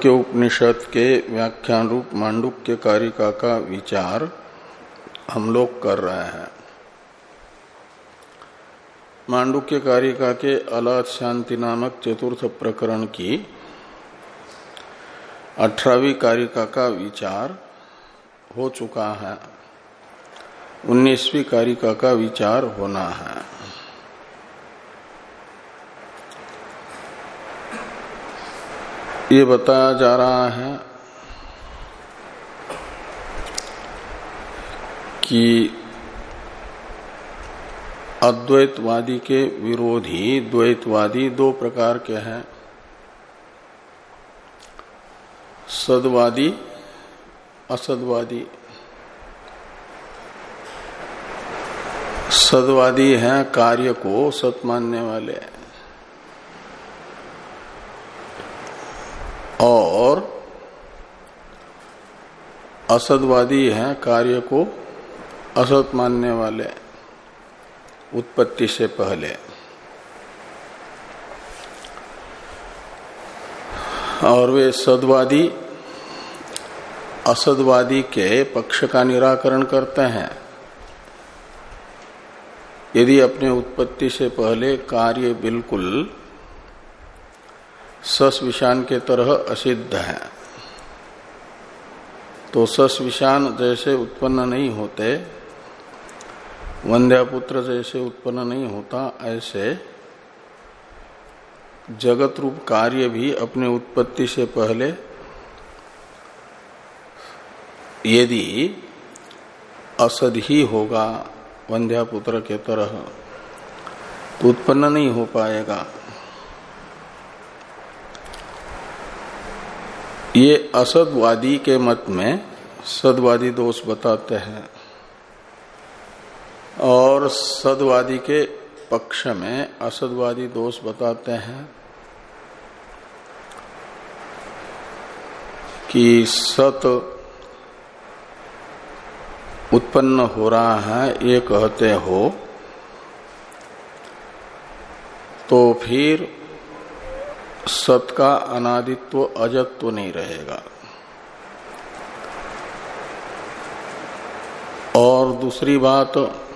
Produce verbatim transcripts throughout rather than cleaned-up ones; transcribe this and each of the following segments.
मांडुक्य उपनिषद के व्याख्यान रूप मांडुक्य कारिका का विचार हम लोग कर रहे हैं। मांडुक्य कारिका के अलाद शांति नामक चतुर्थ प्रकरण की अठारहवीं कारिका का विचार हो चुका है। उन्नीसवीं कारिका का विचार होना है। ये बताया जा रहा है कि अद्वैतवादी के विरोधी द्वैतवादी दो प्रकार के हैं, सद्वादी असद्वादी। सद्वादी हैं कार्य को सत मानने वाले, और असद्वादी हैं कार्य को असत मानने वाले उत्पत्ति से पहले। और वे सद्वादी असद्वादी के पक्ष का निराकरण करते हैं। यदि अपने उत्पत्ति से पहले कार्य बिल्कुल सस विषान के तरह असिद्ध है, तो सस विषान जैसे उत्पन्न नहीं होते, वंध्यापुत्र जैसे उत्पन्न नहीं होता, ऐसे जगत रूप कार्य भी अपने उत्पत्ति से पहले यदि असद ही होगा वंध्यापुत्र के तरह, तो उत्पन्न नहीं हो पाएगा। ये असद्वादी के मत में सद्वादी दोष बताते हैं, और सद्वादी के पक्ष में असद्वादी दोष बताते हैं कि सत उत्पन्न हो रहा है ये कहते हो तो फिर सत का अनादित्व अजत्व नहीं रहेगा। और दूसरी बात,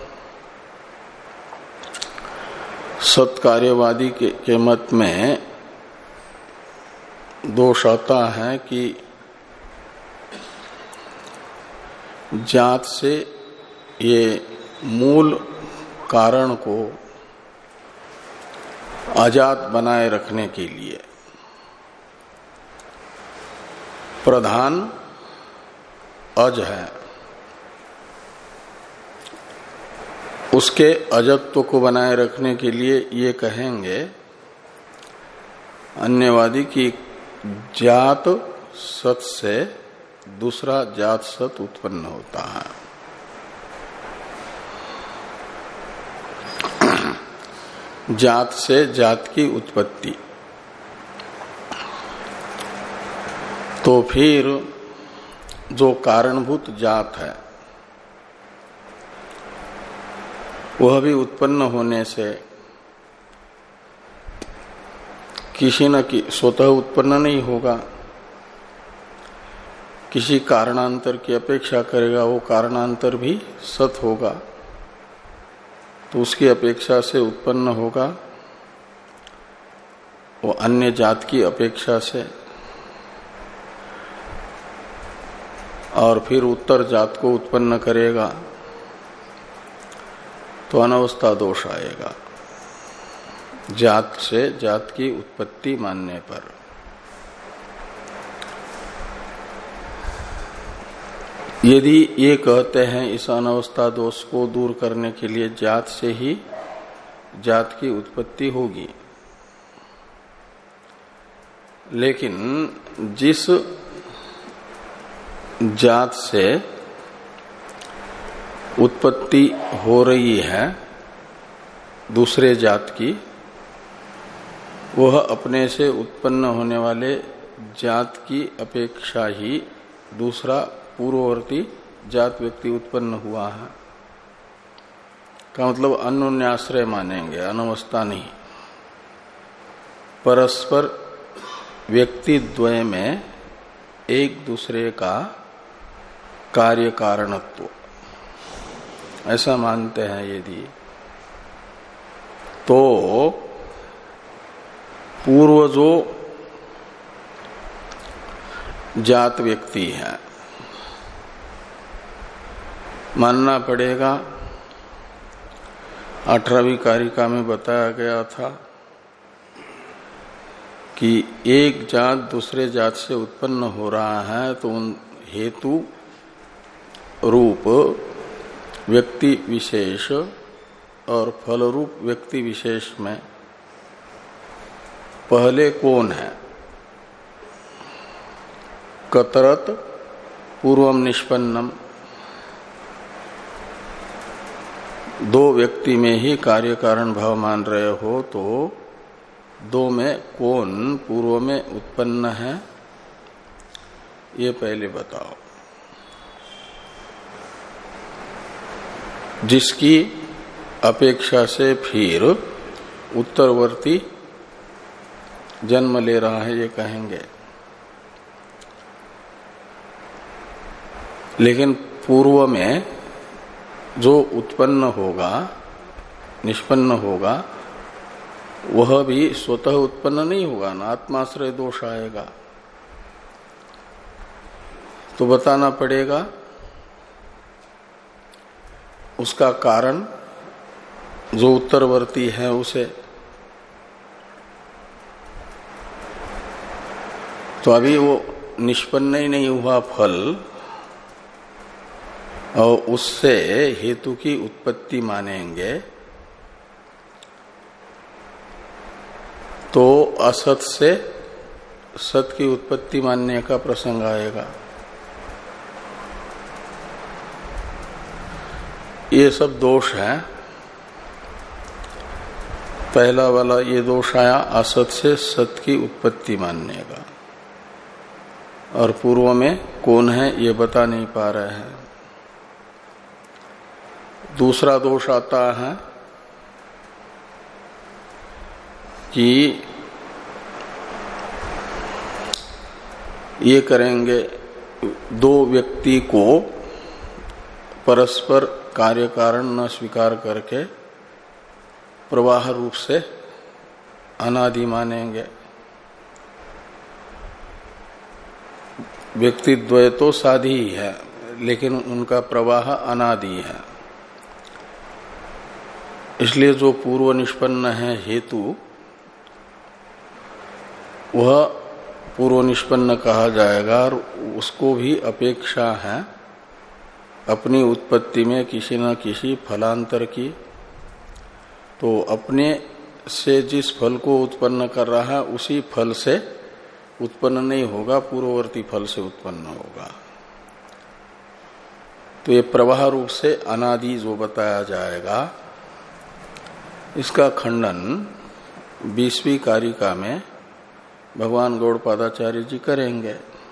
सत कार्यवादी के, के मत में दोष आता है कि जात से ये मूल कारण को अजात बनाए रखने के लिए प्रधान अज है, उसके अजत्व को बनाए रखने के लिए ये कहेंगे अन्यवादी की जात सत से दूसरा जात सत उत्पन्न होता है। जात से जात की उत्पत्ति, तो फिर जो कारणभूत जात है वह भी उत्पन्न होने से किसी न कि स्वतः उत्पन्न नहीं होगा, किसी कारणांतर की अपेक्षा करेगा, वो कारणांतर भी सत होगा, तो उसकी अपेक्षा से उत्पन्न होगा वो अन्य जात की अपेक्षा से, और फिर उत्तर जात को उत्पन्न करेगा तो अनवस्था दोष आएगा जात से जात की उत्पत्ति मानने पर। यदि ये कहते हैं इस अनवस्था दोष को दूर करने के लिए जात से ही जात की उत्पत्ति होगी, लेकिन जिस जात से उत्पत्ति हो रही है दूसरे जात की, वह अपने से उत्पन्न होने वाले जात की अपेक्षा ही दूसरा पूर्ववर्ती जात व्यक्ति उत्पन्न हुआ है का मतलब अन्योन्याश्रय मानेंगे, अनवस्था नहीं। परस्पर व्यक्ति द्वय में एक दूसरे का कार्य कारणत्व ऐसा मानते हैं यदि, तो पूर्व जो जात व्यक्ति है मानना पड़ेगा। अठारहवीं कारिका में बताया गया था कि एक जात दूसरे जात से उत्पन्न हो रहा है तो उन हेतु रूप व्यक्ति विशेष और फल रूप व्यक्ति विशेष में पहले कौन है? कतरत पूर्वम निष्पन्नम। दो व्यक्ति में ही कार्य कारण भाव मान रहे हो तो दो में कौन पूर्व में उत्पन्न है ये पहले बताओ। जिसकी अपेक्षा से फिर उत्तरवर्ती जन्म ले रहा है ये कहेंगे। लेकिन पूर्व में जो उत्पन्न होगा निष्पन्न होगा वह भी स्वतः उत्पन्न नहीं होगा ना, आत्माश्रय दोष आएगा। तो बताना पड़ेगा उसका कारण जो उत्तरवर्ती है उसे। तो अभी वो निष्पन्न ही नहीं हुआ फल और उससे हेतु की उत्पत्ति मानेंगे तो असत से सत की उत्पत्ति मानने का प्रसंग आएगा। ये सब दोष है। पहला वाला ये दोष आया असत से सत की उत्पत्ति मानने का, और पूर्व में कौन है ये बता नहीं पा रहे हैं। दूसरा दोष आता है कि ये करेंगे दो व्यक्ति को परस्पर कार्य कारण न स्वीकार करके प्रवाह रूप से अनादि मानेंगे। व्यक्तिद्वय तो साधी ही है लेकिन उनका प्रवाह अनादि है। इसलिए जो पूर्व निष्पन्न है हेतु वह पूर्व निष्पन्न कहा जाएगा और उसको भी अपेक्षा है अपनी उत्पत्ति में किसी न किसी फलांतर की। तो अपने से जिस फल को उत्पन्न कर रहा है उसी फल से उत्पन्न नहीं होगा, पूर्ववर्ती फल से उत्पन्न होगा। तो ये प्रवाह रूप से अनादि जो बताया जाएगा इसका खंडन बीसवीं कारिका में भगवान गौड़पादाचार्य जी करेंगे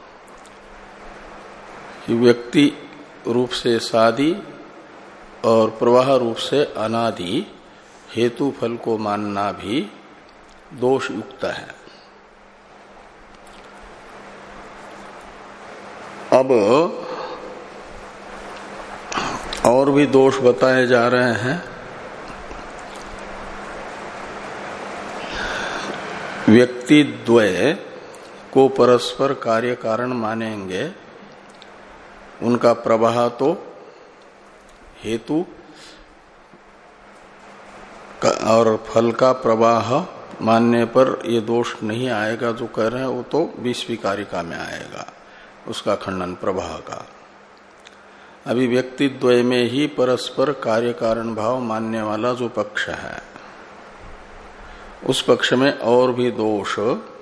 कि व्यक्ति रूप से सादि और प्रवाह रूप से अनादि हेतु फल को मानना भी दोष युक्त है। अब और भी दोष बताए जा रहे हैं। व्यक्ति द्वय को परस्पर कार्य कारण मानेंगे, उनका प्रवाह तो हेतु और फल का प्रवाह मानने पर ये दोष नहीं आएगा। जो कह रहे हैं वो तो बीसवीं कारिका में आएगा, उसका खंडन प्रवाह का। अभी व्यक्ति द्वय में ही परस्पर कार्य कारण भाव मानने वाला जो पक्ष है उस पक्ष में और भी दोष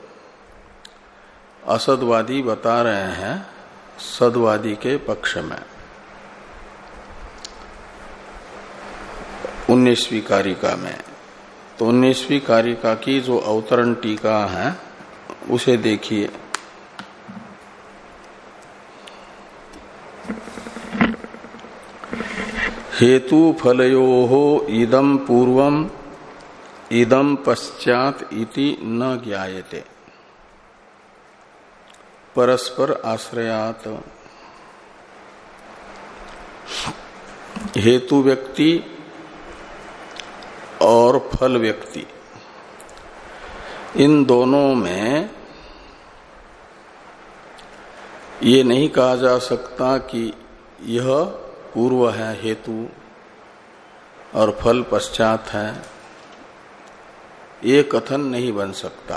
असदवादी बता रहे हैं सदवादी के पक्ष में। उन्नीसवीं कारिका में तो उन्नीसवीं कारिका की जो अवतरण टीका है उसे देखिए। हेतु फलयोः इदं पूर्वम इदं पश्चात इति न ज्ञायते। परस्पर आश्रयात। हेतु व्यक्ति और फल व्यक्ति, इन दोनों में ये नहीं कहा जा सकता कि यह पूर्व है हेतु और फल पश्चात है, ये कथन नहीं बन सकता।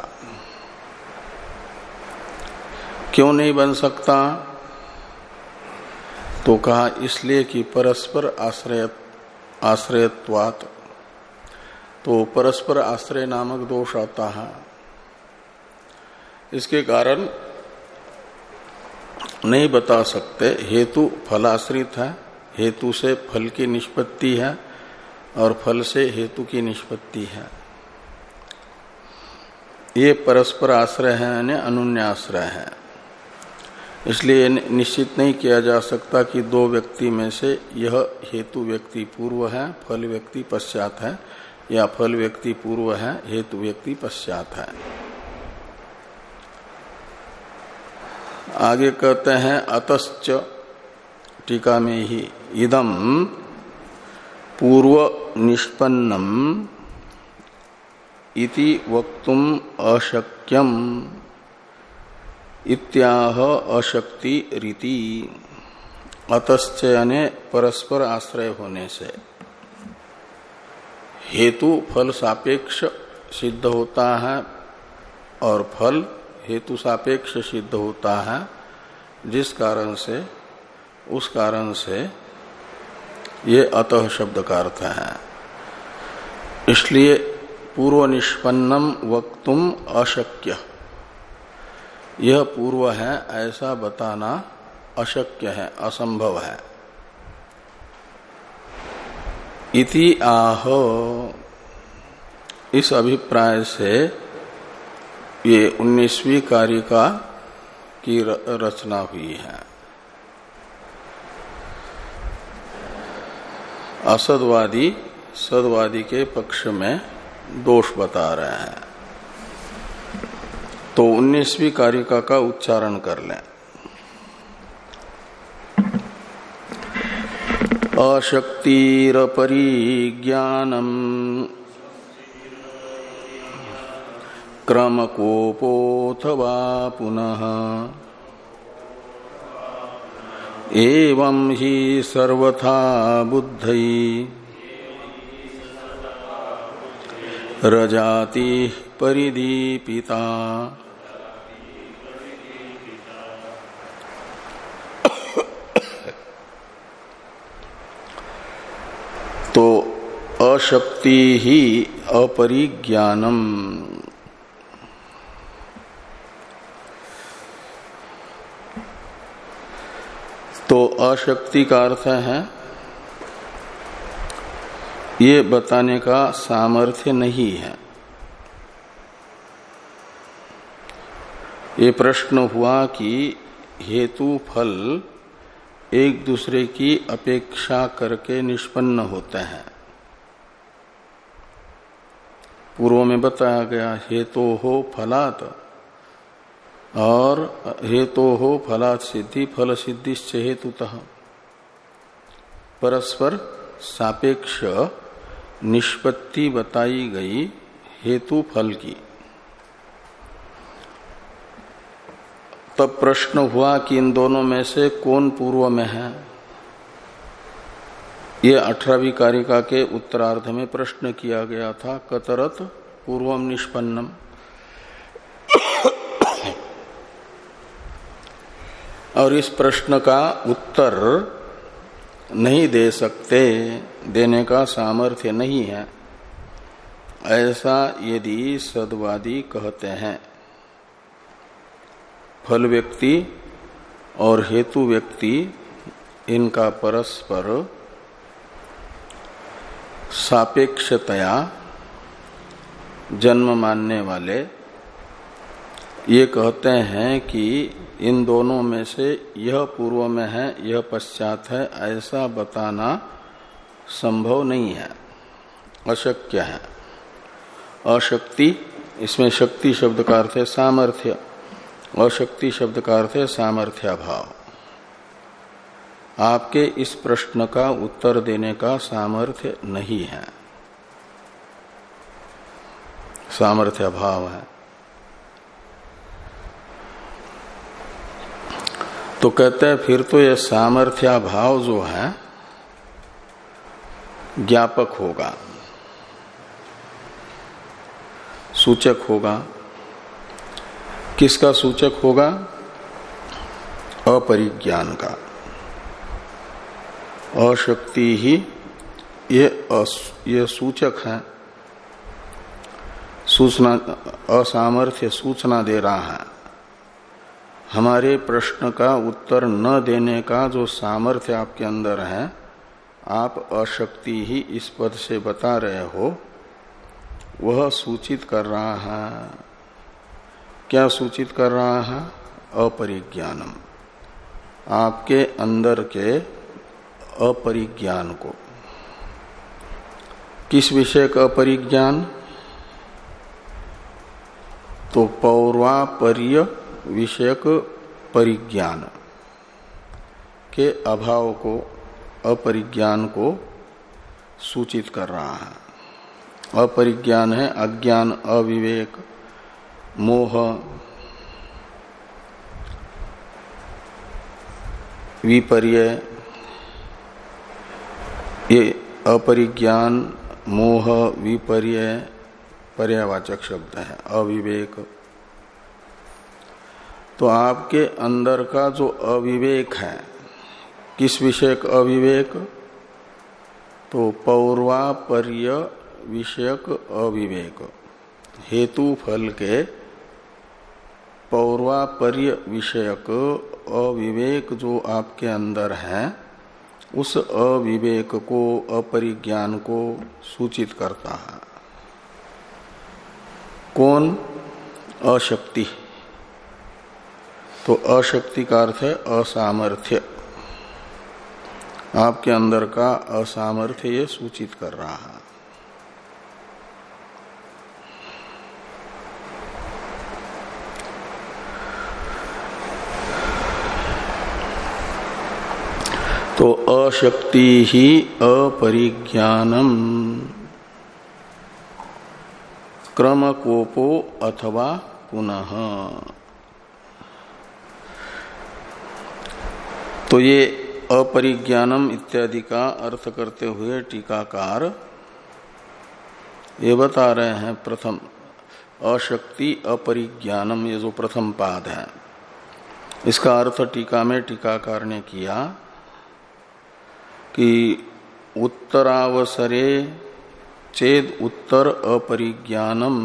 क्यों नहीं बन सकता? तो कहा इसलिए कि परस्पर आश्रय आश्रयत्वात्, तो परस्पर आश्रय नामक दोष आता है। इसके कारण नहीं बता सकते। हेतु फलाश्रित है, हेतु से फल की निष्पत्ति है और फल से हेतु की निष्पत्ति है। ये परस्पर आश्रय है यानी अनुन्य आश्रय है। इसलिए निश्चित नहीं किया जा सकता कि दो व्यक्ति में से यह हेतु व्यक्ति पूर्व है, फल व्यक्ति पश्चात है, या फल व्यक्ति पूर्व है, हेतु व्यक्ति पश्चात है। आगे कहते हैं अतश्च, टीका में ही, इदम पूर्व निष्पन्नम इति वक्तुम अशक्यम इत्याह अशक्ति रीति। अतश्च यानी परस्पर आश्रय होने से हेतु फल सापेक्ष सिद्ध होता है और फल हेतु सापेक्ष सिद्ध होता है, जिस कारण से उस कारण से ये अतः शब्द का अर्थ है। इसलिए पूर्व निष्पन्नम वक्तुम अशक्य, यह पूर्व है ऐसा बताना अशक्य है, असंभव है। इति आह, इस अभिप्राय से ये उन्नीसवीं कारिका की रचना हुई है। असदवादी सदवादी के पक्ष में दोष बता रहे हैं। तो उन्नीसवीं कारिका का उच्चारण कर लें। अशक्तिर परिज्ञानम क्रमकोपोऽथवा पुनः एवं हि सर्वथा बुद्धि रजाति परिदीपिता। तो अशक्ति ही अपरिज्ञानम, तो अशक्ति का अर्थ है ये बताने का सामर्थ्य नहीं है। ये प्रश्न हुआ कि हेतु फल एक दूसरे की अपेक्षा करके निष्पन्न होते हैं। पूर्व में बताया गया हेतु हो फलात, और हेतु हो फलात सिद्धि फल सिद्धिश्च हेतुतः, परस्पर सापेक्ष निष्पत्ति बताई गई हेतु फल की। तब प्रश्न हुआ कि इन दोनों में से कौन पूर्व में है। ये अठारहवीं कारिका के उत्तरार्ध में प्रश्न किया गया था, कतरत पूर्वम निष्पन्नम। और इस प्रश्न का उत्तर नहीं दे सकते, देने का सामर्थ्य नहीं है, ऐसा यदि सद्वादी कहते हैं। फल व्यक्ति और हेतु व्यक्ति इनका परस्पर सापेक्षतया जन्म मानने वाले ये कहते हैं कि इन दोनों में से यह पूर्व में है यह पश्चात है, ऐसा बताना संभव नहीं है, अशक्य है। अशक्ति, इसमें शक्ति शब्द का अर्थ है सामर्थ्य, अशक्ति शब्द का अर्थ है सामर्थ्याभाव। आपके इस प्रश्न का उत्तर देने का सामर्थ्य नहीं है, सामर्थ्याभाव है। तो कहते हैं फिर तो यह सामर्थ्याभाव जो है ज्ञापक होगा, सूचक होगा। किसका सूचक होगा? अपरिज्ञान का। अशक्ति ही ये ये सूचक है, सूचना, असामर्थ्य सूचना दे रहा है। हमारे प्रश्न का उत्तर न देने का जो सामर्थ्य आपके अंदर है, आप अशक्ति ही इस पद से बता रहे हो, वह सूचित कर रहा है। क्या सूचित कर रहा है? अपरिज्ञानम, आपके अंदर के अपरिज्ञान को। किस विषय का अपरिज्ञान? तो पौर्वापर्य विषयक परिज्ञान के अभाव को, अपरिज्ञान को सूचित कर रहा है। अपरिज्ञान है अज्ञान, अविवेक, मोह, विपर्य। ये अपरिज्ञान, मोह, विपर्य पर्यावाचक शब्द है, अविवेक। तो आपके अंदर का जो अविवेक है, किस विषयक अविवेक? तो पौर्वापर्य विषयक अविवेक, हेतु फल के पौर्वापर्य विषयक अविवेक जो आपके अंदर है, उस अविवेक को, अपरिज्ञान को सूचित करता है। कौन? अशक्ति। तो अशक्ति का अर्थ है असामर्थ्य। आपके अंदर का असामर्थ्य ये सूचित कर रहा है। तो अशक्ति ही अपरिज्ञानम क्रमकोपो अथवा पुनः। तो ये अपरिज्ञानम इत्यादि का अर्थ करते हुए टीकाकार ये बता रहे हैं, प्रथम अशक्ति अपरिज्ञानम, ये जो प्रथम पाद है, इसका अर्थ टीका में टीकाकार ने किया कि उत्तरावसरे चेद उत्तर अपरिज्ञानम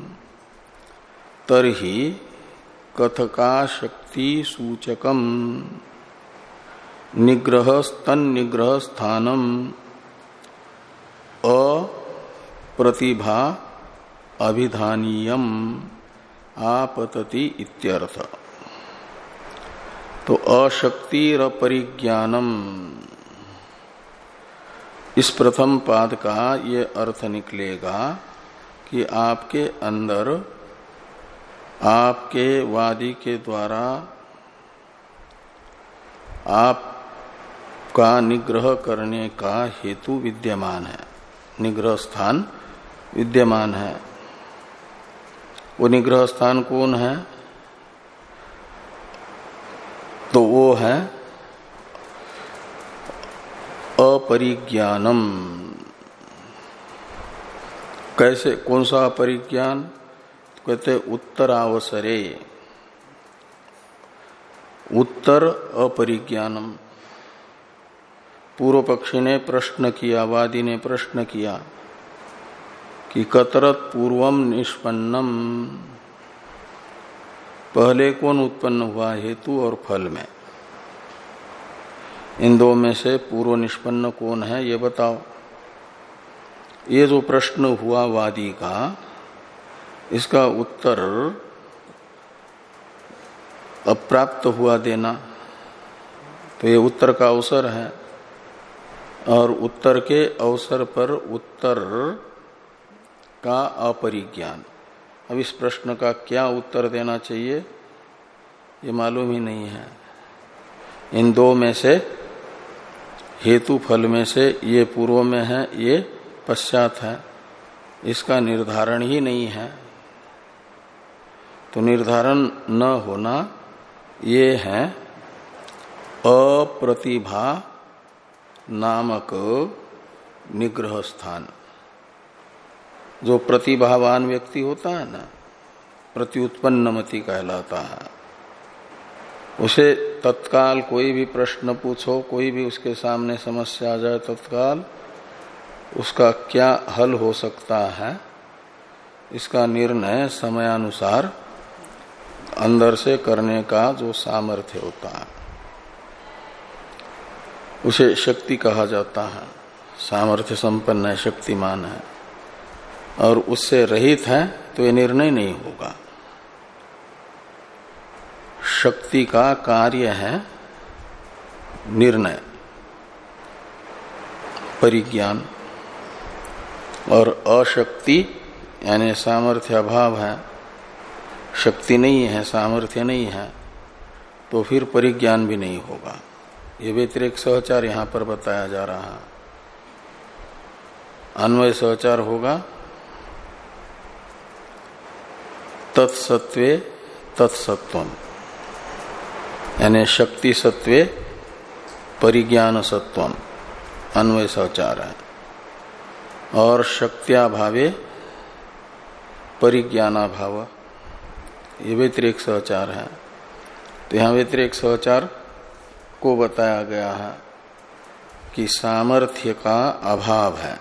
तरहि कथकाशक्ति सूचकम निग्रह स्तन निग्रह स्थानम अप्रतिभा अभिधानीयम आपतति इत्यर्थ। तो अशक्तिरपरिज्ञानम, इस प्रथम पाद का ये अर्थ निकलेगा कि आपके अंदर, आपके वादी के द्वारा आपका निग्रह करने का हेतु विद्यमान है, निग्रह स्थान विद्यमान है। वो निग्रह स्थान कौन है? तो वो है अपरिज्ञानम। कैसे, कौन सा अपरिज्ञान? कहते उत्तरावसरे, उत्तर अपरिज्ञानम। पूर्व पक्षी ने प्रश्न किया, वादी ने प्रश्न किया कि कतरत पूर्वम निष्पन्नम, पहले कौन उत्पन्न हुआ, हेतु और फल में? इन दो में से पूर्व निष्पन्न कौन है, ये बताओ। ये जो प्रश्न हुआ वादी का, इसका उत्तर अप्राप्त हुआ देना, तो ये उत्तर का अवसर है, और उत्तर के अवसर पर उत्तर का अपरिज्ञान। अब इस प्रश्न का क्या उत्तर देना चाहिए? ये मालूम ही नहीं है। इन दो में से, हेतु फल में से ये पूर्व में है, ये पश्चात है, इसका निर्धारण ही नहीं है। तो निर्धारण न होना ये है अप्रतिभा नामक निग्रह स्थान। जो प्रतिभावान व्यक्ति होता है ना, प्रत्युत्पन्नमति कहलाता है, उसे तत्काल कोई भी प्रश्न पूछो, कोई भी उसके सामने समस्या आ जाए, तत्काल उसका क्या हल हो सकता है, इसका निर्णय समयानुसार अंदर से करने का जो सामर्थ्य होता है उसे शक्ति कहा जाता है। सामर्थ्य संपन्न है, शक्तिमान है, और उससे रहित है तो ये निर्णय नहीं होगा। शक्ति का कार्य है निर्णय, परिज्ञान, और अशक्ति यानी सामर्थ्य अभाव है, शक्ति नहीं है, सामर्थ्य नहीं है, तो फिर परिज्ञान भी नहीं होगा। ये व्यतिरेक सहचार यहां पर बताया जा रहा है। अन्वय सहचार होगा तत्सत्वे तत्सत्वम, यानी शक्ति सत्वे परिज्ञान सत्वम, अन्वय सहचार है। और शक्त्याभावे परिज्ञानाभाव, ये व्यतिरेक सहचार है। तो यहां व्यतिरेक सहचार को बताया गया है कि सामर्थ्य का अभाव है,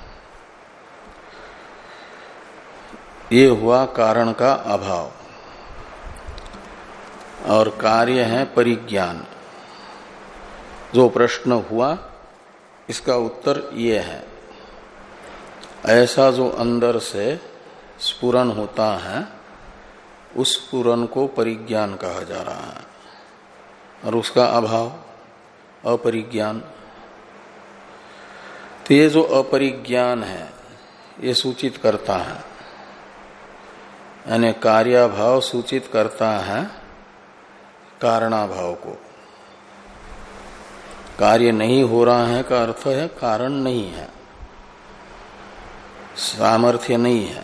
ये हुआ कारण का अभाव, और कार्य है परिज्ञान। जो प्रश्न हुआ इसका उत्तर ये है। ऐसा जो अंदर से स्फुरन होता है उस स्फुरन को परिज्ञान कहा जा रहा है, और उसका अभाव अपरिज्ञान। तो ये जो अपरिज्ञान है ये सूचित करता है, यानी कार्याभाव सूचित करता है कारणाभाव को। कार्य नहीं हो रहा है का अर्थ है कारण नहीं है, सामर्थ्य नहीं है।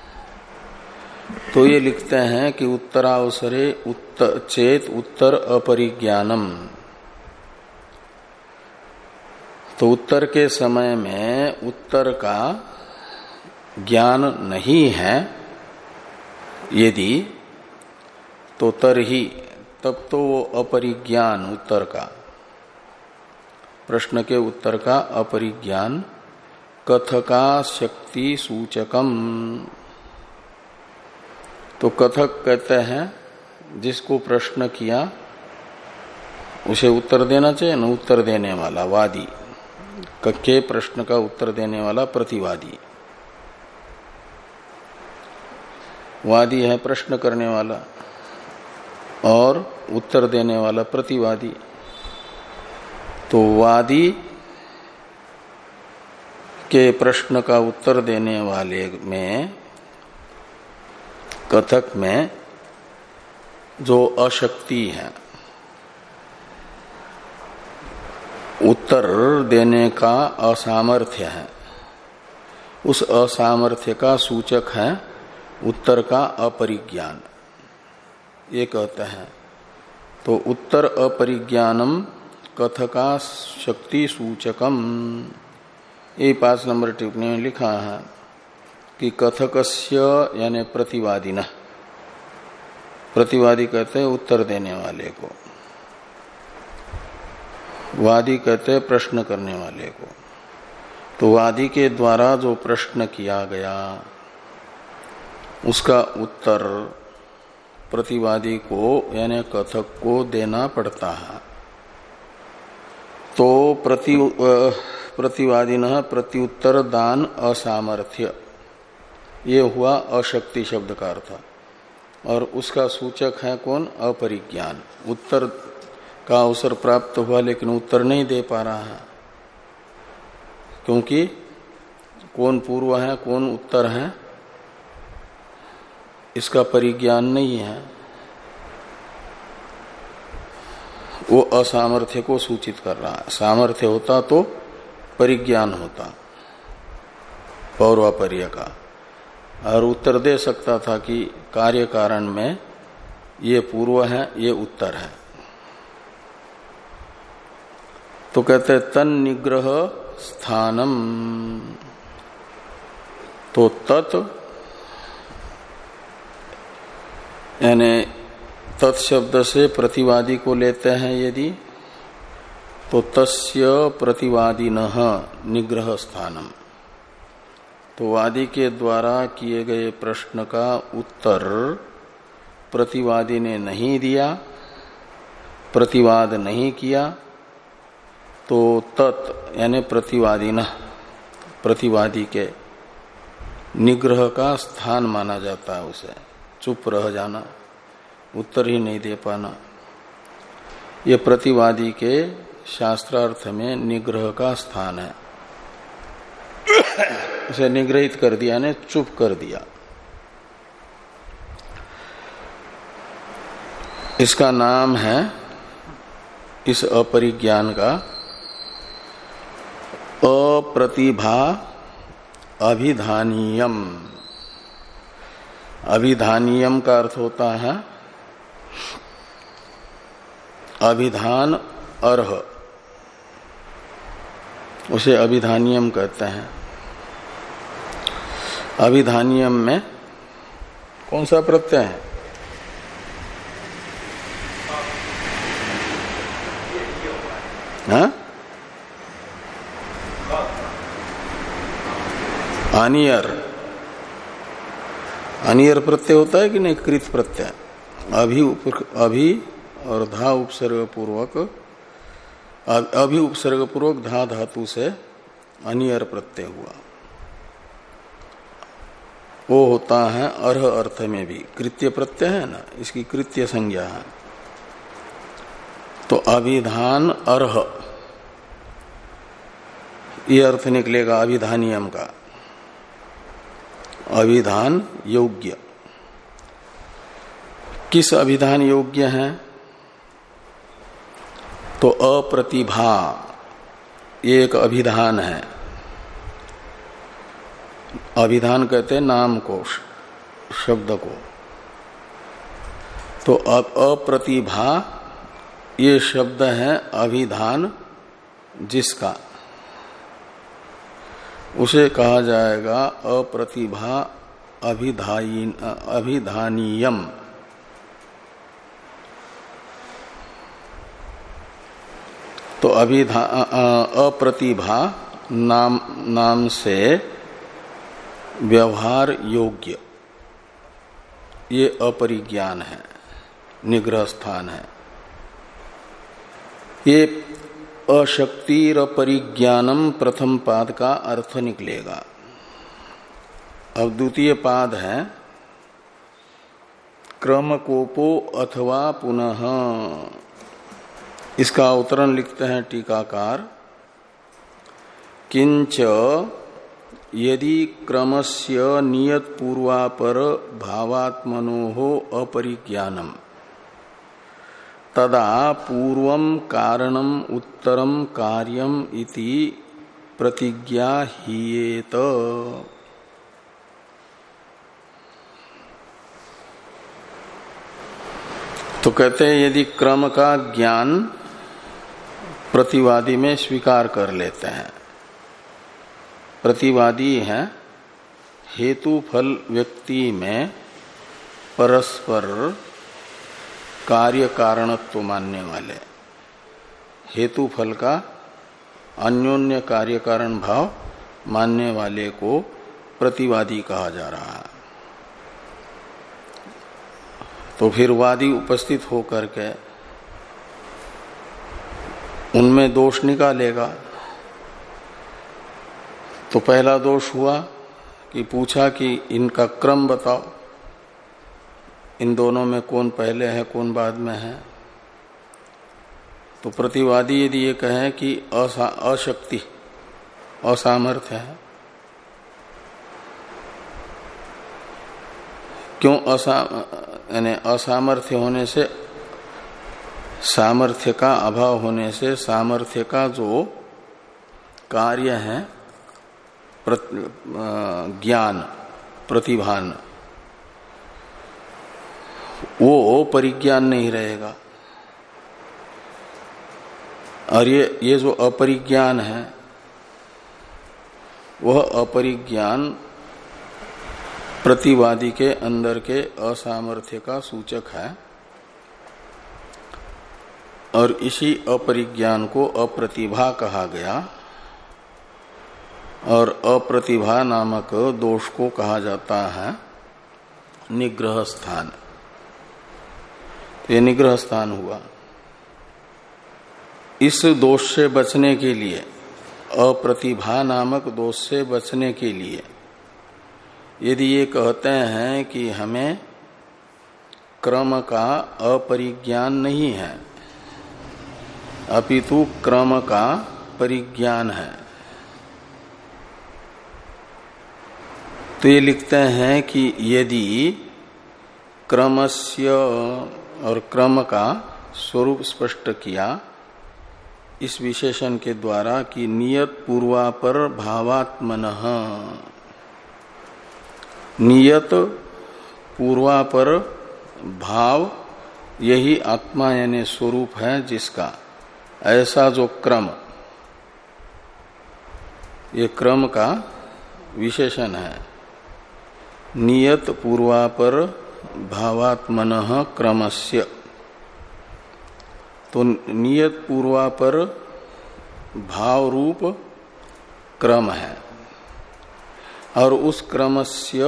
तो ये लिखते हैं कि उत्तरावसरे उत्तर चेत उत्तर अपरिज्ञानम। तो उत्तर के समय में उत्तर का ज्ञान नहीं है यदि, तो तरही, तब तो वो अपरिज्ञान उत्तर का, प्रश्न के उत्तर का अपरिज्ञान कथका शक्ति सूचकम। तो कथक कहते हैं जिसको प्रश्न किया उसे उत्तर देना चाहिए ना, उत्तर देने वाला वादी, के प्रश्न का उत्तर देने वाला प्रतिवादी। वादी है प्रश्न करने वाला और उत्तर देने वाला प्रतिवादी। तो वादी के प्रश्न का उत्तर देने वाले में, कथक में जो अशक्ति है, उत्तर देने का असामर्थ्य है, उस असामर्थ्य का सूचक है उत्तर का अपरिज्ञान, ये कहते हैं। तो उत्तर अपरिज्ञानम कथका शक्ति सूचकम, ये पांच नंबर टिप्पणी में लिखा है कि कथकस्य यानी प्रतिवादिन, प्रतिवादी कहते हैं उत्तर देने वाले को, वादी कहते हैं प्रश्न करने वाले को। तो वादी के द्वारा जो प्रश्न किया गया उसका उत्तर प्रतिवादी को यानी कथक को देना पड़ता है। तो प्रति प्रतिवादी न प्रत्युत्तर दान असामर्थ्य, ये हुआ अशक्ति शब्द का अर्थ, और उसका सूचक है कौन? अपरिज्ञान। उत्तर का अवसर प्राप्त हुआ लेकिन उत्तर नहीं दे पा रहा है, क्योंकि कौन पूर्व है कौन उत्तर है इसका परिज्ञान नहीं है। वो असामर्थ्य को सूचित कर रहा है। सामर्थ्य होता तो परिज्ञान होता पौर्वापर्य का, और उत्तर दे सकता था कि कार्य कारण में ये पूर्व है, ये उत्तर है। तो कहते तन निग्रह स्थानम, तो तत् यानी तत्शब्द से प्रतिवादी को लेते हैं यदि, तो तस्य प्रतिवादिनः निग्रह स्थानम, तो वादी के द्वारा किए गए प्रश्न का उत्तर प्रतिवादी ने नहीं दिया, प्रतिवाद नहीं किया, तो तत् यानी प्रतिवादिनः प्रतिवादी के निग्रह का स्थान माना जाता है उसे, चुप रह जाना, उत्तर ही नहीं दे पाना। ये प्रतिवादी के शास्त्रार्थ में निग्रह का स्थान है। उसे निग्रहित कर दिया ने चुप कर दिया। इसका नाम है इस अपरिज्ञान का अप्रतिभा अभिधानीयम। अभिधानीयम का अर्थ होता है अभिधान अर्ह, उसे अभिधानीयम कहते हैं। अभिधानीयम में कौन सा प्रत्यय है? हाँ? अनियर, अनियर प्रत्यय होता है कि नहीं? कृत प्रत्यय अभि अभि और धा उपसर्ग पूर्वक, अभि उपसर्ग पूर्वक धा धातु से अनियर प्रत्यय हुआ, वो होता है अर्ह अर्थ में भी। कृत्य प्रत्यय है ना, इसकी कृत्य संज्ञा है। तो अभिधान अर्ह ये अर्थ निकलेगा अभिधानियम का, अभिधान योग्य। किस अभिधान योग्य है? तो अप्रतिभा ये एक अभिधान है। अभिधान कहते हैं नाम को, शब्द को। तो अप्रतिभा ये शब्द है अभिधान जिसका, उसे कहा जाएगा अप्रतिभा अभिधायीन अभिधानीयम। तो अभिधा अप्रतिभा नाम नाम से व्यवहार योग्य ये अपरिज्ञान है, निग्रह स्थान है। ये अशक्तिर परिज्ञानम प्रथम पाद का अर्थ निकलेगा। अब द्वितीय पाद है क्रमकोपो अथवा पुनः। इसका अवतरण लिखते हैं टीकाकार, किंच यदि क्रमस्य नियत पूर्वापर भावात्मनोः अपरिज्ञानम तदा पूर्वम कारणम उत्तरम कार्यम इति प्रतिज्ञा हीयेत। तो कहते हैं यदि क्रम का ज्ञान प्रतिवादी में स्वीकार कर लेते हैं, प्रतिवादी है हेतु फल व्यक्ति में परस्पर कार्य कारणत्व मानने वाले, हेतु फल का अन्योन्य कार्य कारण भाव मानने वाले को प्रतिवादी कहा जा रहा है। तो फिर वादी उपस्थित होकर के उनमें दोष निकालेगा। तो पहला दोष हुआ कि पूछा कि इनका क्रम बताओ, इन दोनों में कौन पहले है कौन बाद में है। तो प्रतिवादी यदि ये कहे कि अशक्ति असामर्थ्य है, क्यों असा यानी असामर्थ्य होने से सामर्थ्य का अभाव होने से सामर्थ्य का जो कार्य है ज्ञान प्रतिभान, वो परिज्ञान नहीं रहेगा। और ये ये जो अपरिज्ञान है वह अपरिज्ञान प्रतिवादी के अंदर के असामर्थ्य का सूचक है और इसी अपरिज्ञान को अप्रतिभा कहा गया और अप्रतिभा नामक दोष को कहा जाता है निग्रह स्थान। ये निग्रह स्थान हुआ। इस दोष से बचने के लिए, अप्रतिभा नामक दोष से बचने के लिए यदि ये कहते हैं कि हमें क्रम का अपरिज्ञान नहीं है अपितु क्रम का परिज्ञान है, तो ये लिखते हैं कि यदि क्रमस्य और क्रम का स्वरूप स्पष्ट किया इस विशेषण के द्वारा कि नियत पूर्वापर भावात्मनः, नियत पूर्वापर भाव यही आत्मा यानी स्वरूप है जिसका, ऐसा जो क्रम, ये क्रम का विशेषण है। नियत पूर्वापर भावात्मनः क्रमस्य, तो नियत पूर्वापर भाव रूप क्रम है और उस क्रमस्य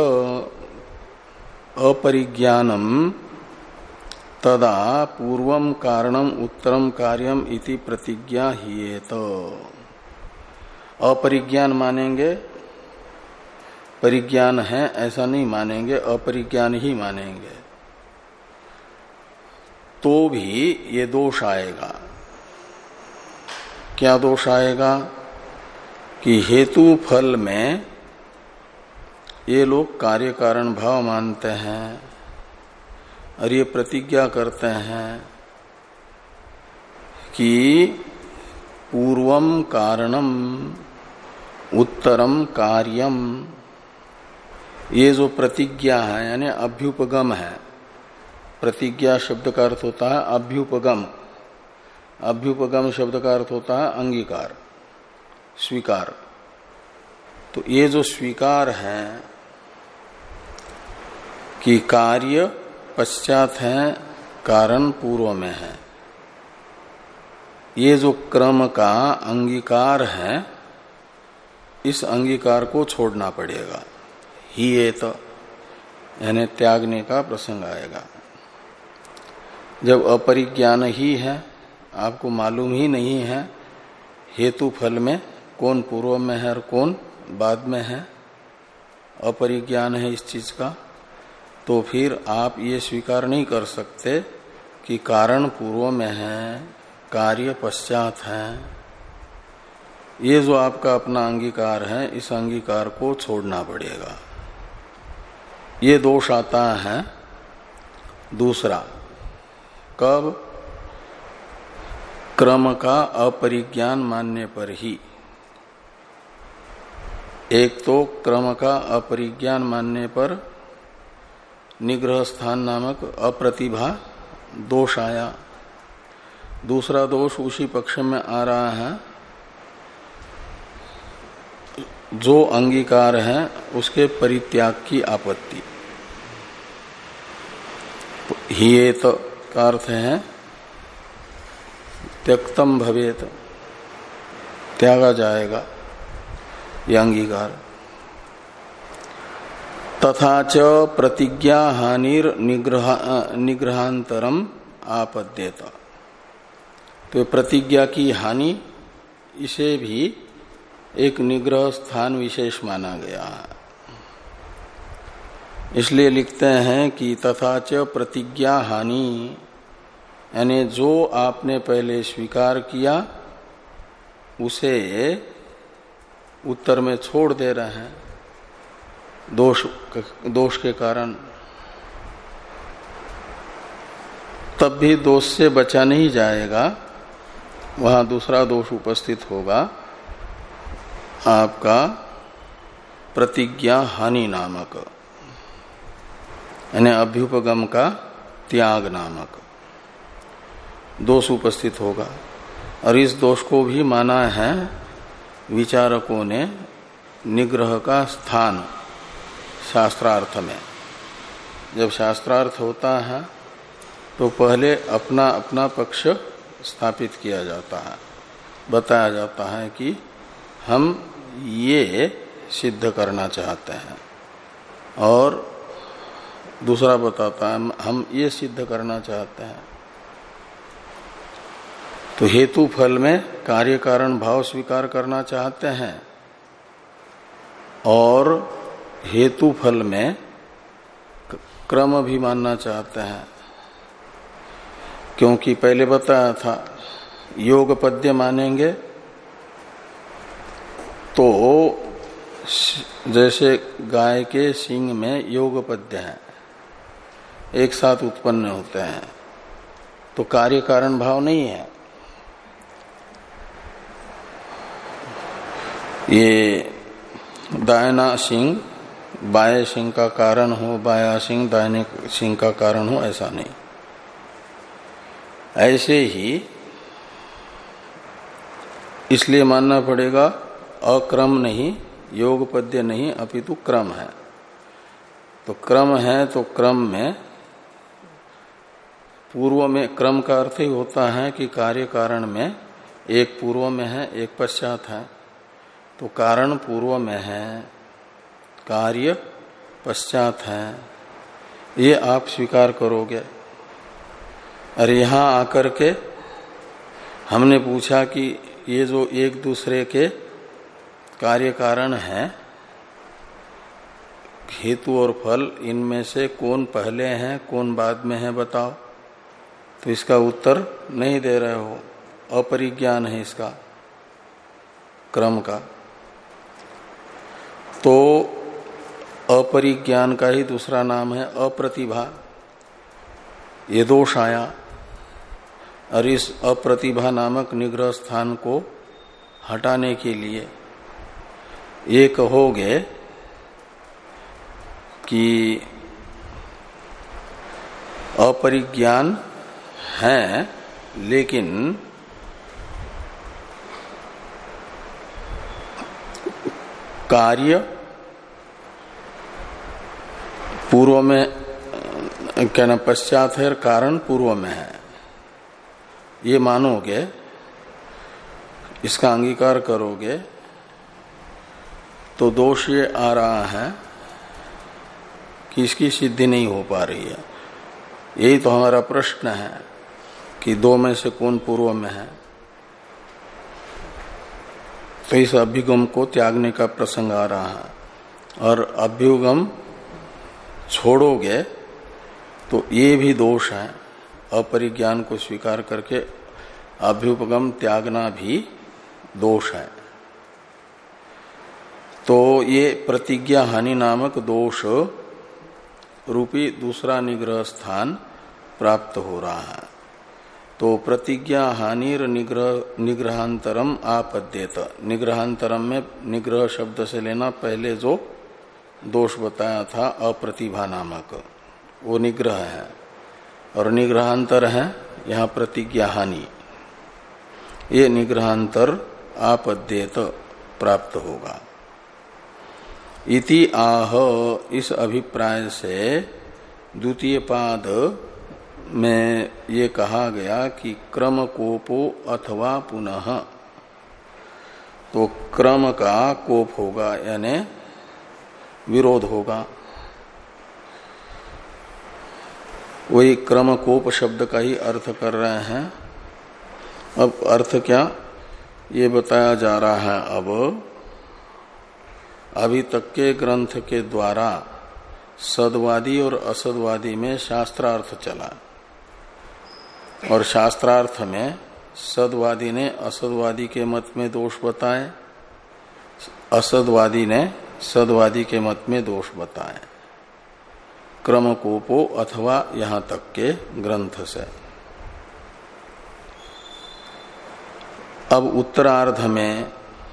अपरिज्ञानम तदा पूर्वम कारणम उत्तरम कार्यम इति प्रतिज्ञा हियेत। अपरिज्ञान मानेंगे, परिज्ञान है ऐसा नहीं मानेंगे, अपरिज्ञान ही मानेंगे, तो भी ये दोष आएगा। क्या दोष आएगा कि हेतु फल में ये लोग कार्य कारण भाव मानते हैं और ये प्रतिज्ञा करते हैं कि पूर्वम कारणम उत्तरम कार्यम, ये जो प्रतिज्ञा है यानी अभ्युपगम है। प्रतिज्ञा शब्द का अर्थ होता है अभ्युपगम, अभ्युपगम शब्द का अर्थ होता है अंगीकार, स्वीकार। तो ये जो स्वीकार है कि कार्य पश्चात है, कारण पूर्व में है, ये जो क्रम का अंगीकार है, इस अंगीकार को छोड़ना पड़ेगा। ही ये तो यानी त्यागने का प्रसंग आएगा। जब अपरिज्ञान ही है, आपको मालूम ही नहीं है हेतु फल में कौन पूर्व में है और कौन बाद में है, अपरिज्ञान है इस चीज का, तो फिर आप ये स्वीकार नहीं कर सकते कि कारण पूर्व में है, कार्य पश्चात है। ये जो आपका अपना अंगीकार है, इस अंगीकार को छोड़ना पड़ेगा। ये दोष आता है दूसरा, कब? क्रम का अपरिज्ञान मानने पर ही। एक तो क्रम का अपरिज्ञान मानने पर निग्रह स्थान नामक अप्रतिभा दोष आया। दूसरा दोष उसी पक्ष में आ रहा है, जो अंगीकार है उसके परित्याग की आपत्ति। हियेत का अर्थ है त्यक्तम भवेत, त्यागा जाएगा यह अंगीकार। तथा च प्रतिज्ञा हानिर निग्रह निग्रहांतरम आपद्येत, तो प्रतिज्ञा की हानि, इसे भी एक निग्रह स्थान विशेष माना गया है। इसलिए लिखते हैं कि तथा च प्रतिज्ञा हानि, यानी जो आपने पहले स्वीकार किया उसे उत्तर में छोड़ दे रहे हैं दोष दोष के कारण। तब भी दोष से बचा नहीं जाएगा, वहां दूसरा दोष उपस्थित होगा, आपका प्रतिज्ञा हानि नामक, यानी अभ्युपगम का त्याग नामक दोष उपस्थित होगा। और इस दोष को भी माना है विचारकों ने निग्रह का स्थान शास्त्रार्थ में। जब शास्त्रार्थ होता है तो पहले अपना अपना पक्ष स्थापित किया जाता है, बताया जाता है कि हम ये सिद्ध करना चाहते हैं, और दूसरा बताता है हम ये सिद्ध करना चाहते हैं। तो हेतु फल में कार्य कारण भाव स्वीकार करना चाहते हैं, और हेतु फल में क्रम भी मानना चाहते हैं, क्योंकि पहले बताया था योग पद्य मानेंगे तो जैसे गाय के सींग में योग पद्य है, एक साथ उत्पन्न होते हैं, तो कार्य कारण भाव नहीं है। ये दायना सिंह बाएं सिंह का कारण हो, बाया सिंह दाहिने सिंह का कारण हो, ऐसा नहीं। ऐसे ही इसलिए मानना पड़ेगा अक्रम नहीं, योग पद्य नहीं, अपितु क्रम है। तो क्रम है तो क्रम में पूर्व में, क्रम का अर्थ ही होता है कि कार्य कारण में एक पूर्व में है एक पश्चात है। तो कारण पूर्व में है, कार्य पश्चात है, ये आप स्वीकार करोगे। और यहां आकर के हमने पूछा कि ये जो एक दूसरे के कार्य कारण है, हेतु और फल, इनमें से कौन पहले है कौन बाद में है बताओ। तो इसका उत्तर नहीं दे रहे हो, अपरिज्ञान है इसका क्रम का। तो अपरिज्ञान का ही दूसरा नाम है अप्रतिभा। ये दोष आया, और इस अप्रतिभा नामक निग्रह स्थान को हटाने के लिए ये कहोगे कि अपरिज्ञान है, लेकिन कार्य पूर्व में, कहना पश्चात है, कारण पूर्व में है, ये मानोगे, इसका अंगीकार करोगे, तो दोष ये आ रहा है कि इसकी सिद्धि नहीं हो पा रही है। यही तो हमारा प्रश्न है कि दो में से कौन पूर्व में है। तो इस अभ्युगम को त्यागने का प्रसंग आ रहा है, और अभ्युगम छोड़ोगे तो ये भी दोष है, अपरिज्ञान को स्वीकार करके अभ्युपगम त्यागना भी दोष है। तो ये प्रतिज्ञा हानि नामक दोष रूपी दूसरा निग्रह स्थान प्राप्त हो रहा है। तो प्रतिज्ञा हानिर निग्रह निग्रहांतरम आपद्येत, निग्रहांतरम में निग्रह शब्द से लेना पहले जो दोष बताया था अप्रतिभा नामक, वो निग्रह है, और निग्रहांतर है यहाँ प्रतिज्ञा हानि। ये निग्रहांतर आपद्येत प्राप्त होगा। इति आह, इस अभिप्राय से द्वितीय पाद में ये कहा गया कि क्रम कोपो अथवा पुनः, तो क्रम का कोप होगा यानी विरोध होगा। वही क्रम कोप शब्द का ही अर्थ कर रहे हैं। अब अर्थ क्या ये बताया जा रहा है। अब अभी तक के ग्रंथ के द्वारा सद्वादी और असद्वादी में शास्त्रार्थ चला, और शास्त्रार्थ में सद्वादी ने असद्वादी के मत में दोष बताए, असद्वादी ने सद्वादी के मत में दोष बताए, क्रम कोपो अथवा यहां तक के ग्रंथ से। अब उत्तरार्ध में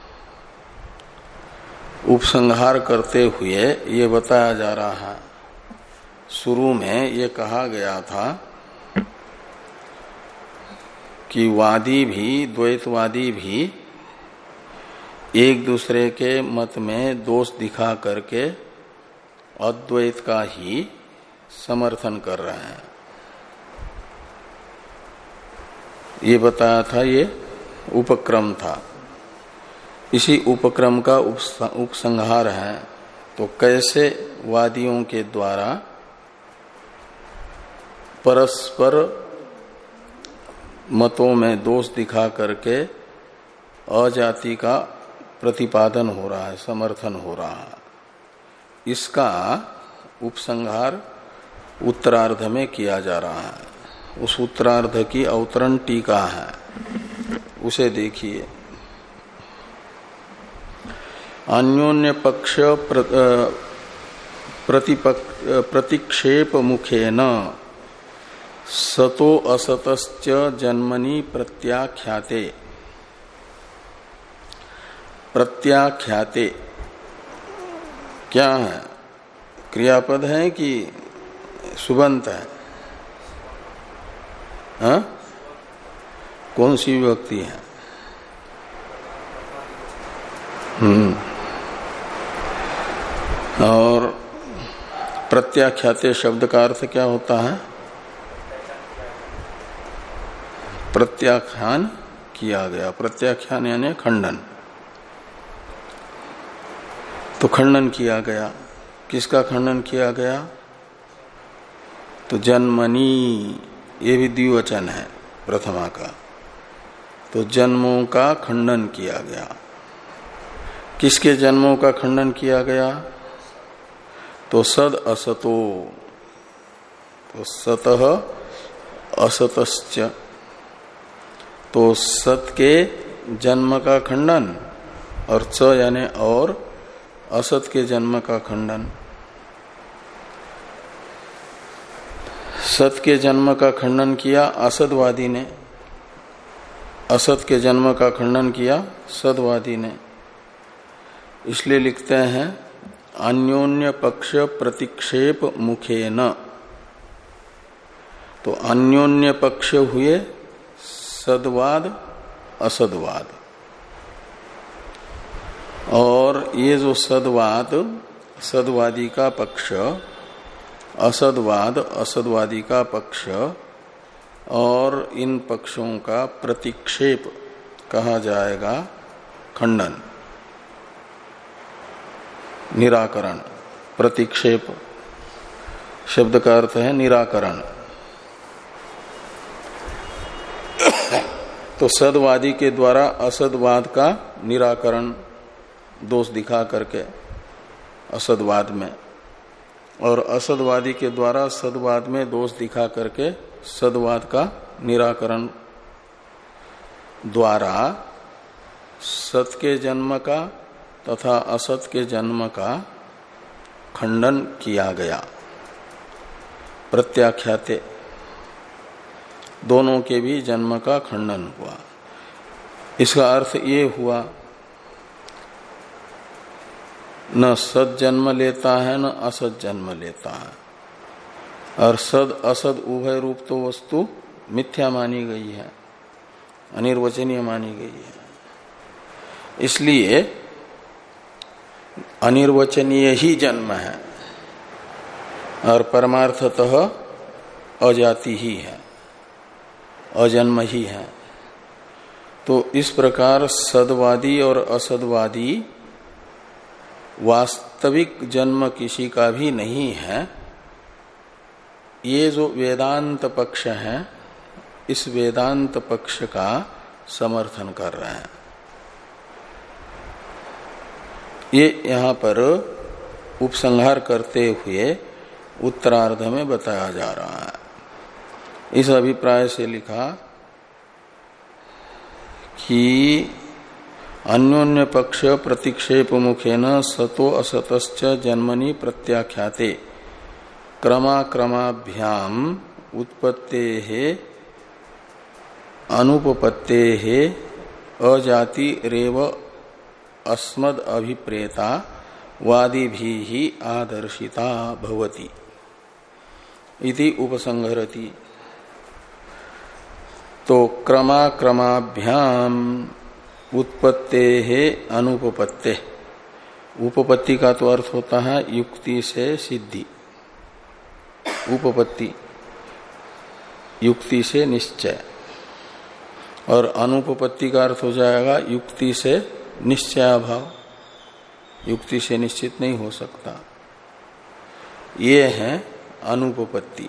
उपसंहार करते हुए ये बताया जा रहा है। शुरू में ये कहा गया था कि वादी भी, द्वैतवादी भी एक दूसरे के मत में दोष दिखा करके अद्वैत का ही समर्थन कर रहे हैं। ये बताया था, ये उपक्रम था। इसी उपक्रम का उपसंहार है। तो कैसे वादियों के द्वारा परस्पर मतों में दोष दिखा करके अजाति का प्रतिपादन हो रहा है, समर्थन हो रहा है, इसका उपसंहार उत्तरार्ध में किया जा रहा है। उस उत्तरार्ध की अवतरण टीका है, उसे देखिए। अन्योन्य पक्ष प्रतिक्षेप मुखेन सतो असतश्च जन्मनि प्रत्याख्याते। प्रत्याख्याते क्या है? क्रियापद है कि सुबंत है? हा? कौन सी विभक्ति है? हम्म और प्रत्याख्याते शब्द का अर्थ क्या होता है? प्रत्याख्यान किया गया। प्रत्याख्यान यानी खंडन। तो खंडन किया गया। किसका खंडन किया गया? तो जन्मनी, ये भी द्विवचन है प्रथमा का। तो जन्मों का खंडन किया गया। किसके जन्मों का खंडन किया गया? तो सद असतो, तो सतः असतश्च, तो सत के जन्म का खंडन, और च यानी और असत के जन्म का खंडन। सत के जन्म का खंडन किया असदवादी ने, असत के जन्म का खंडन किया सदवादी ने। इसलिए लिखते हैं अन्योन्य पक्ष प्रतिक्षेप मुखेन। तो अन्योन्य पक्ष हुए सदवाद असदवाद, और ये जो सदवाद, सदवादी का पक्ष, असदवाद असदवादी का पक्ष, और इन पक्षों का प्रतिक्षेप कहा जाएगा खंडन, निराकरण। प्रतिक्षेप शब्द का अर्थ है निराकरण। तो सदवादी के द्वारा असदवाद का निराकरण, दोष दिखा करके असदवाद में, और असदवादी के द्वारा सदवाद में दोष दिखा करके सदवाद का निराकरण द्वारा सत के जन्म का तथा असत के जन्म का खंडन किया गया। प्रत्याख्याते, दोनों के भी जन्म का खंडन हुआ। इसका अर्थ ये हुआ न सद जन्म लेता है न असद जन्म लेता है, और सद असद उभय रूप तो वस्तु मिथ्या मानी गई है, अनिर्वचनीय मानी गई है। इसलिए अनिर्वचनीय ही जन्म है और परमार्थतः अजाति ही है, अजन्म ही है। तो इस प्रकार सदवादी और असदवादी वास्तविक जन्म किसी का भी नहीं है। ये जो वेदांत पक्ष है, इस वेदांत पक्ष का समर्थन कर रहे हैं। ये यहां पर उपसंहार करते हुए उत्तरार्ध में बताया जा रहा है। इस अभिप्राय से लिखा कि अन्योन्य पक्ष प्रतिक्षेप मुखेन सतो असतश्च जन्मनि प्रत्याख्याते क्रमाक्रमाभ्याम उत्पत्तेः अनुपपत्तेः अजाति रेव अस्मद अभिप्रेता वादी भी ही आदर्शिता भवति इति उपसंहरति। तो क्रमाक्रमाभ्याम उत्पत्तेः अनुपपत्ते, उपपत्ति का तो अर्थ होता है युक्ति से सिद्धि, उपपत्ति युक्ति से निश्चय, और अनुपपत्ति का अर्थ हो जाएगा युक्ति से निश्चयाभाव, युक्ति से निश्चित नहीं हो सकता। ये है अनुपपत्ति।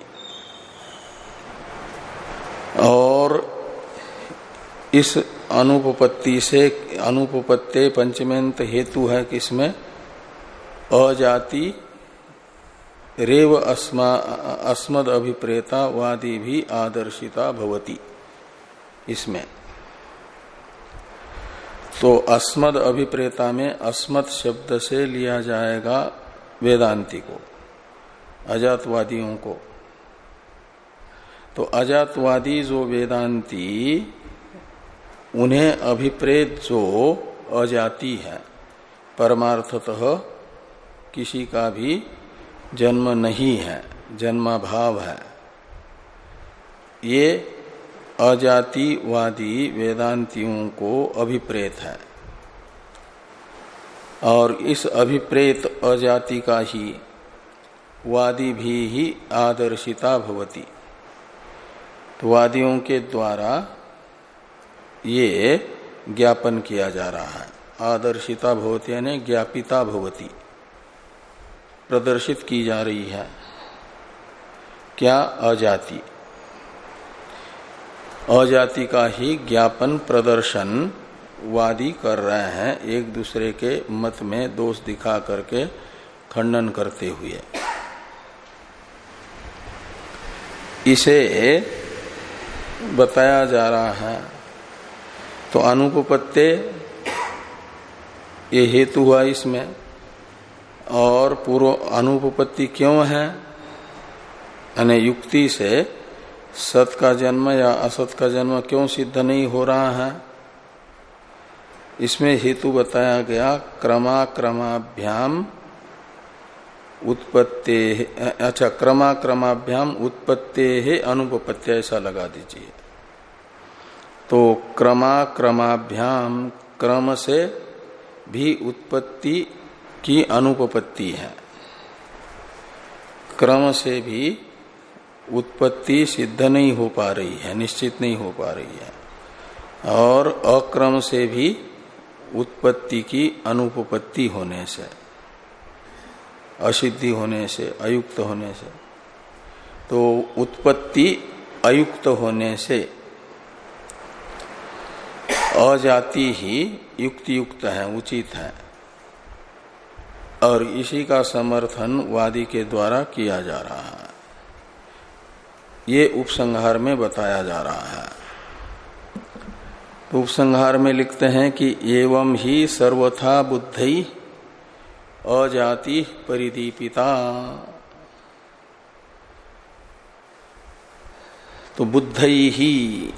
और इस अनुपपत्ति से, अनुपपत्ते पंचमेंत हेतु है किसमें? अजाति रेव अस्मा अस्मद अभिप्रेता वादी भी आदर्शिता भवति, इसमें। तो अस्मद अभिप्रेता में अस्मत् शब्द से लिया जाएगा वेदांती को, अजातवादियों को। तो अजातवादी जो वेदांती, उन्हें अभिप्रेत जो अजाति है, परमार्थतः किसी का भी जन्म नहीं है, जन्माभाव है, ये अजातिवादी वेदांतियों को अभिप्रेत है। और इस अभिप्रेत अजाति का ही वादी भी ही आदर्शिता भवति। तो वादियों के द्वारा ये ज्ञापन किया जा रहा है। आदर्शिता भवति यानी ज्ञापिता भवति, प्रदर्शित की जा रही है। क्या? अजाति। अजाति का ही ज्ञापन प्रदर्शन वादी कर रहे हैं, एक दूसरे के मत में दोष दिखा करके खंडन करते हुए। इसे बताया जा रहा है। तो अनुपपत्ते ये हेतु हुआ इसमें। और पूर्व अनुपपत्ति क्यों है? यानी युक्ति से सत का जन्म या असत का जन्म क्यों सिद्ध नहीं हो रहा है? इसमें हेतु बताया गया क्रमाक्रमाभ्याम उत्पत्ते, अच्छा क्रमाक्रमाभ्याम उत्पत्ते है अनुपपत्ति, ऐसा लगा दीजिए। तो क्रमाक्रमाभ्याम, क्रम से भी उत्पत्ति की अनुपपत्ति है, क्रम से भी उत्पत्ति सिद्ध नहीं हो पा रही है, निश्चित नहीं हो पा रही है। और अक्रम से भी उत्पत्ति की अनुपपत्ति होने से, असिद्धि होने से, अयुक्त होने से, तो उत्पत्ति अयुक्त होने से अजाति ही युक्त युक्त है, उचित है। और इसी का समर्थन वादी के द्वारा किया जा रहा है। ये उपसंहार में बताया जा रहा है। तो उपसंहार में लिखते हैं कि एवं ही सर्वथा बुद्धि अजाति परिदीपिता। तो बुद्धि ही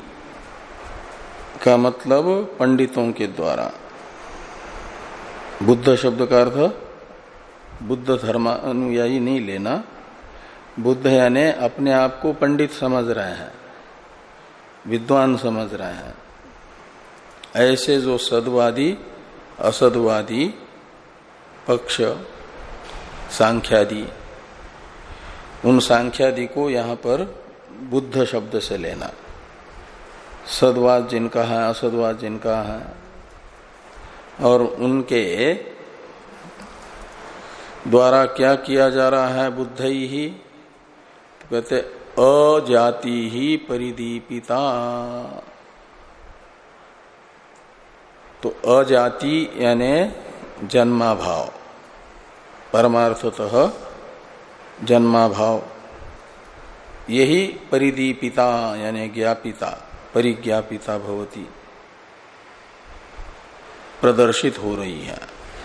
का मतलब पंडितों के द्वारा। बुद्ध शब्द का अर्थ बुद्ध धर्मानुयायी नहीं लेना। बुद्ध यानी अपने आप को पंडित समझ रहे हैं, विद्वान समझ रहे हैं। ऐसे जो सद्वादी असद्वादी पक्ष सांख्यादि, उन सांख्यादि को यहां पर बुद्ध शब्द से लेना। सद्वाद जिनका है, असद्वाद जिनका है, और उनके द्वारा क्या किया जा रहा है? बुद्ध ही, तो कहते अजाति ही परिदीपिता। तो अजाति यानी जन्माभाव, परमार्थतः जन्माभाव, यही परिदीपिता यानी ज्ञापिता, परिज्ञापिता भवती, प्रदर्शित हो रही है।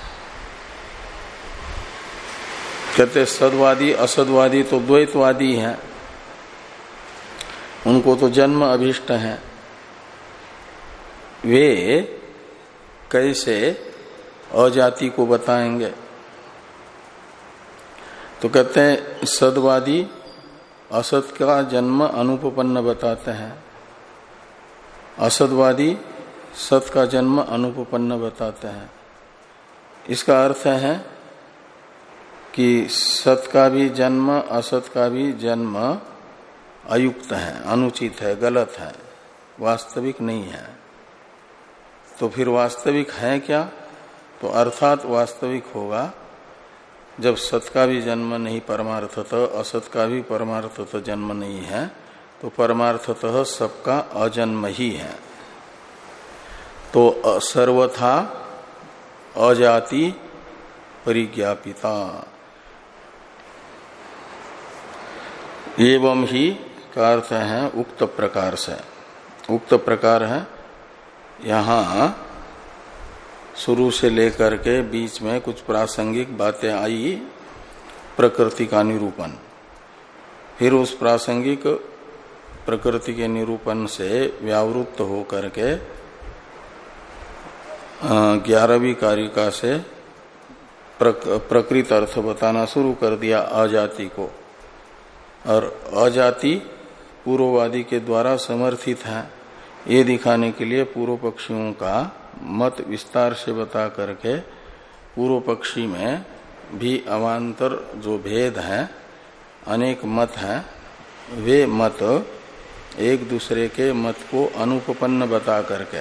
कहते सद्वादी असद्वादी तो द्वैतवादी हैं, उनको तो जन्म अभिष्ट है। वे कैसे अजाति को बताएंगे? तो कहते हैं सदवादी असत का जन्म अनुपपन्न बताते हैं, असदवादी सत का जन्म अनुपपन्न बताते हैं। इसका अर्थ है कि सत का भी जन्म असत का भी जन्म अयुक्त है, अनुचित है, गलत है, वास्तविक नहीं है। तो फिर वास्तविक है क्या? तो अर्थात वास्तविक होगा जब सत का भी जन्म नहीं परमार्थतः, असत का भी परमार्थतः जन्म नहीं है, तो परमार्थतः सबका अजन्म ही है। तो सर्वथा अजाति परिज्ञापिता एवं ही का अर्थ है उक्त प्रकार से। उक्त प्रकार है यहाँ शुरू से लेकर के बीच में कुछ प्रासंगिक बातें आई, प्रकृति का निरूपण, फिर उस प्रासंगिक प्रकृति के निरूपण से व्यावृत्त होकर के ग्यारहवीं कारिका से प्रकृत अर्थ बताना शुरू कर दिया अजाति को, और अजाति पूर्ववादी के द्वारा समर्थित है ये दिखाने के लिए पूर्व पक्षियों का मत विस्तार से बता करके पूर्व पक्षी में भी अवान्तर जो भेद है, अनेक मत हैं, वे मत एक दूसरे के मत को अनुपपन्न बता करके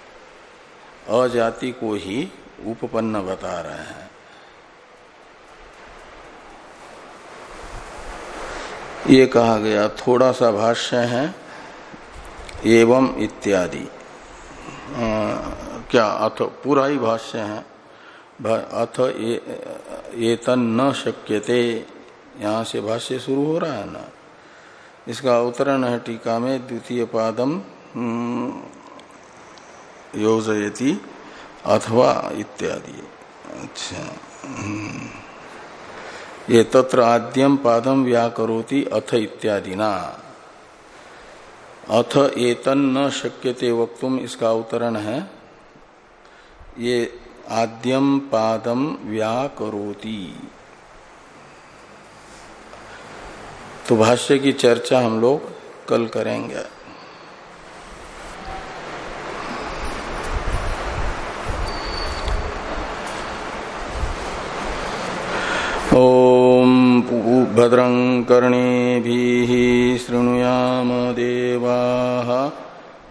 अजाति को ही उपपन्न बता रहे हैं। ये कहा गया। थोड़ा सा भाष्य है एवं इत्यादि, क्या अथ पूरा ही भाष्य है। अथ ये तन न शक्यते, यहाँ से भाष्य शुरू हो रहा है ना, इसका अवतरण है टीका में, द्वितीय पादम योजयति अथवा इत्यादि। अच्छा, ये तत्र आद्यम पादम व्याकरोति अथ इत्यादि ना, अथ एतन न शक्यते वक्तुम, इसका अवतरण है ये आद्यम पादम व्याकरोति। तो भाष्य की चर्चा हम लोग कल करेंगे। ओम भद्रं कर्णेभिः